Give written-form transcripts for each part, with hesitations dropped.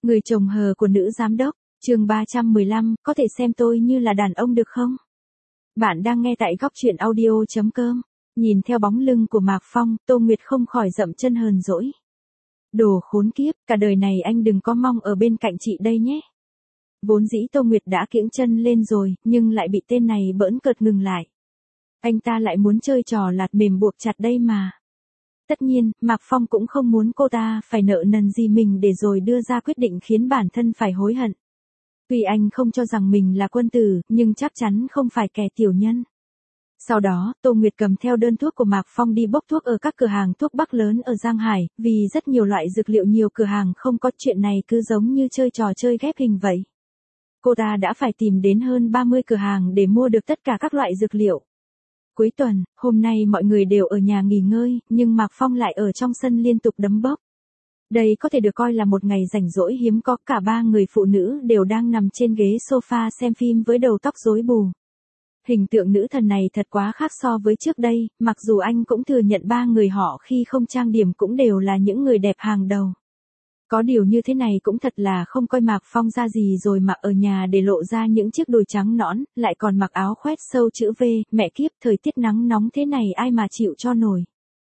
Người chồng hờ của nữ giám đốc, chương 315, có thể xem tôi như là đàn ông được không? Bạn đang nghe tại góc truyện audio.com. Nhìn theo bóng lưng của Mạc Phong, Tô Nguyệt không khỏi dậm chân hờn dỗi. Đồ khốn kiếp, cả đời này anh đừng có mong ở bên cạnh chị đây nhé. Vốn dĩ Tô Nguyệt đã kiễng chân lên rồi, nhưng lại bị tên này bỡn cợt ngừng lại. Anh ta lại muốn chơi trò lạt mềm buộc chặt đây mà. Tất nhiên, Mạc Phong cũng không muốn cô ta phải nợ nần gì mình để rồi đưa ra quyết định khiến bản thân phải hối hận. Tuy anh không cho rằng mình là quân tử, nhưng chắc chắn không phải kẻ tiểu nhân. Sau đó, Tô Nguyệt cầm theo đơn thuốc của Mạc Phong đi bốc thuốc ở các cửa hàng thuốc bắc lớn ở Giang Hải, vì rất nhiều loại dược liệu nhiều cửa hàng không có, chuyện này cứ giống như chơi trò chơi ghép hình vậy. Cô ta đã phải tìm đến hơn 30 cửa hàng để mua được tất cả các loại dược liệu. Cuối tuần, hôm nay mọi người đều ở nhà nghỉ ngơi, nhưng Mạc Phong lại ở trong sân liên tục đấm bóp. Đây có thể được coi là một ngày rảnh rỗi hiếm có, cả ba người phụ nữ đều đang nằm trên ghế sofa xem phim với đầu tóc rối bù. Hình tượng nữ thần này thật quá khác so với trước đây, mặc dù anh cũng thừa nhận ba người họ khi không trang điểm cũng đều là những người đẹp hàng đầu. Có điều như thế này cũng thật là không coi Mạc Phong ra gì rồi mặc ở nhà để lộ ra những chiếc đùi trắng nõn, lại còn mặc áo khoét sâu chữ V, mẹ kiếp, thời tiết nắng nóng thế này ai mà chịu cho nổi.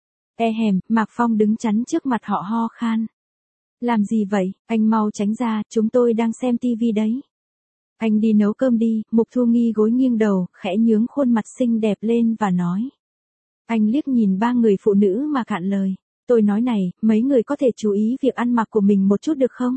Mạc Phong đứng chắn trước mặt họ ho khan. Làm gì vậy, anh mau tránh ra, chúng tôi đang xem tivi đấy. Anh đi nấu cơm đi, Mục Thu Nghi gối nghiêng đầu, khẽ nhướng khuôn mặt xinh đẹp lên và nói. Anh liếc nhìn ba người phụ nữ mà cạn lời. Tôi nói này, mấy người có thể chú ý việc ăn mặc của mình một chút được không?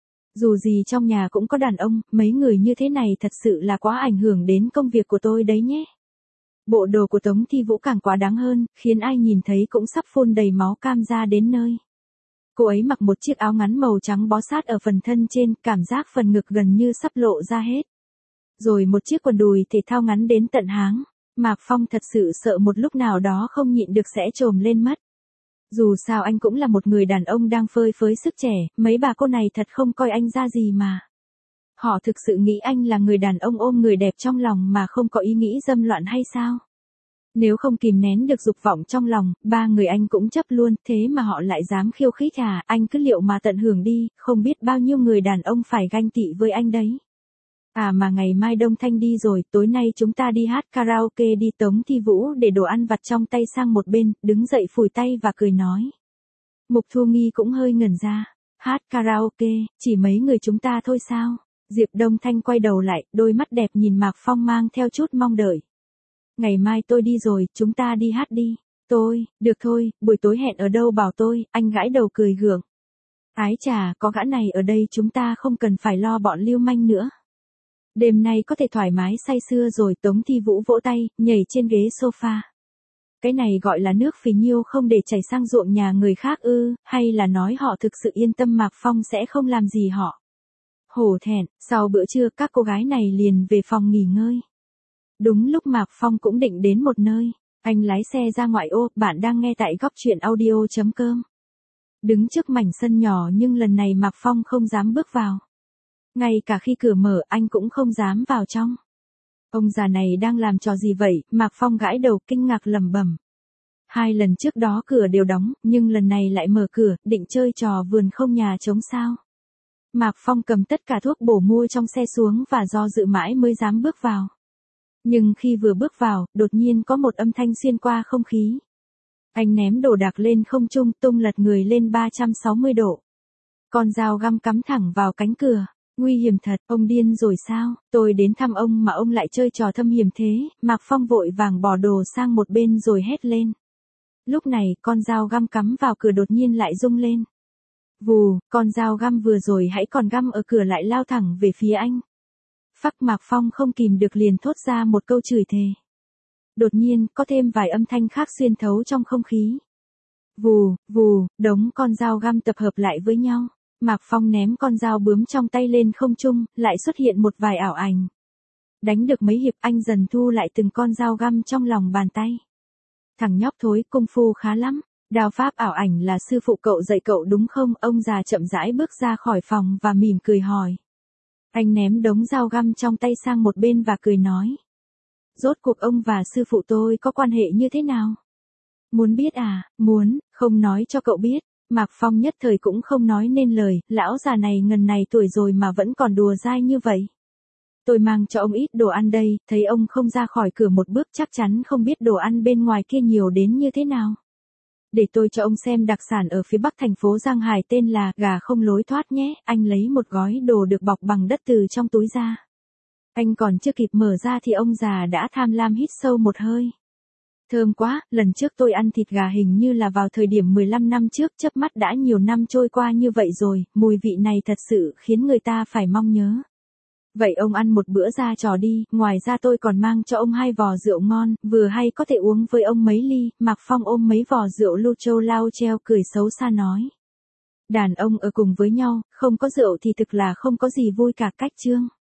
Dù gì trong nhà cũng có đàn ông, mấy người như thế này thật sự là quá ảnh hưởng đến công việc của tôi đấy nhé. Bộ đồ của Tống Thi Vũ càng quá đáng hơn, khiến ai nhìn thấy cũng sắp phun đầy máu cam ra đến nơi. Cô ấy mặc một chiếc áo ngắn màu trắng bó sát ở phần thân trên, cảm giác phần ngực gần như sắp lộ ra hết. Rồi một chiếc quần đùi thể thao ngắn đến tận háng. Mạc Phong thật sự sợ một lúc nào đó không nhịn được sẽ trồm lên mất. Dù sao anh cũng là một người đàn ông đang phơi phới sức trẻ, mấy bà cô này thật không coi anh ra gì mà. Họ thực sự nghĩ anh là người đàn ông ôm người đẹp trong lòng mà không có ý nghĩ dâm loạn hay sao? Nếu không kìm nén được dục vọng trong lòng, ba người anh cũng chấp luôn, thế mà họ lại dám khiêu khích à, anh cứ liệu mà tận hưởng đi, không biết bao nhiêu người đàn ông phải ganh tị với anh đấy. À mà ngày mai Đông Thanh đi rồi, tối nay chúng ta đi hát karaoke đi. Tống Thi Vũ để đồ ăn vặt trong tay sang một bên, đứng dậy phủi tay và cười nói. Mục Thu Nghi cũng hơi ngẩn ra, hát karaoke, chỉ mấy người chúng ta thôi sao? Diệp Đông Thanh quay đầu lại, đôi mắt đẹp nhìn Mạc Phong mang theo chút mong đợi. Ngày mai tôi đi rồi, chúng ta đi hát đi. Được thôi, buổi tối hẹn ở đâu bảo tôi, anh gãi đầu cười gượng. Ái chà, có gã này ở đây chúng ta không cần phải lo bọn lưu manh nữa. Đêm nay có thể thoải mái say sưa rồi. Tống Thi Vũ vỗ tay, nhảy trên ghế sofa. Cái này gọi là nước phì nhiêu không để chảy sang ruộng nhà người khác ư, hay là nói họ thực sự yên tâm Mạc Phong sẽ không làm gì họ. Hổ thẹn, sau bữa trưa các cô gái này liền về phòng nghỉ ngơi. Đúng lúc Mạc Phong cũng định đến một nơi, anh lái xe ra ngoại ô. Bạn đang nghe tại góc truyện audio.com. Đứng trước mảnh sân nhỏ nhưng lần này Mạc Phong không dám bước vào. Ngay cả khi cửa mở anh cũng không dám vào trong. Ông già này đang làm trò gì vậy? Mạc Phong gãi đầu kinh ngạc lẩm bẩm. 2 lần trước đó cửa đều đóng, nhưng lần này lại mở cửa, định chơi trò vườn không nhà trống sao? Mạc Phong cầm tất cả thuốc bổ mua trong xe xuống và do dự mãi mới dám bước vào. Nhưng khi vừa bước vào, đột nhiên có một âm thanh xuyên qua không khí. Anh ném đồ đạc lên không trung, tung lật người lên 360 độ. Con dao găm cắm thẳng vào cánh cửa. Nguy hiểm thật, ông điên rồi sao? Tôi đến thăm ông mà ông lại chơi trò thâm hiểm thế. Mạc Phong vội vàng bỏ đồ sang một bên rồi hét lên. Lúc này, con dao găm cắm vào cửa đột nhiên lại rung lên. Vù, con dao găm vừa rồi hãy còn găm ở cửa lại lao thẳng về phía anh. Phắc, Mạc Phong không kìm được liền thốt ra một câu chửi thề. Đột nhiên, có thêm vài âm thanh khác xuyên thấu trong không khí. Vù, vù, đống con dao găm tập hợp lại với nhau. Mạc Phong ném con dao bướm trong tay lên không trung, lại xuất hiện một vài ảo ảnh. Đánh được mấy hiệp anh dần thu lại từng con dao găm trong lòng bàn tay. Thằng nhóc thối, công phu khá lắm. Đao pháp ảo ảnh là sư phụ cậu dạy cậu đúng không? Ông già chậm rãi bước ra khỏi phòng và mỉm cười hỏi. Anh ném đống dao găm trong tay sang một bên và cười nói. Rốt cuộc ông và sư phụ tôi có quan hệ như thế nào? Muốn biết à? Muốn, không nói cho cậu biết. Mạc Phong nhất thời cũng không nói nên lời, lão già này ngần này tuổi rồi mà vẫn còn đùa dai như vậy. Tôi mang cho ông ít đồ ăn đây, thấy ông không ra khỏi cửa một bước chắc chắn không biết đồ ăn bên ngoài kia nhiều đến như thế nào. Để tôi cho ông xem đặc sản ở phía bắc thành phố Giang Hải tên là gà không lối thoát nhé, anh lấy một gói đồ được bọc bằng đất từ trong túi ra. Anh còn chưa kịp mở ra thì ông già đã tham lam hít sâu một hơi. Thơm quá, lần trước tôi ăn thịt gà hình như là vào thời điểm 15 năm trước, chớp mắt đã nhiều năm trôi qua như vậy rồi, mùi vị này thật sự khiến người ta phải mong nhớ. Vậy ông ăn một bữa ra trò đi, ngoài ra tôi còn mang cho ông 2 vò rượu ngon, vừa hay có thể uống với ông mấy ly. Mạc Phong ôm mấy vò rượu lu châu lao treo cười xấu xa nói. Đàn ông ở cùng với nhau, không có rượu thì thực là không có gì vui cả. Cách chương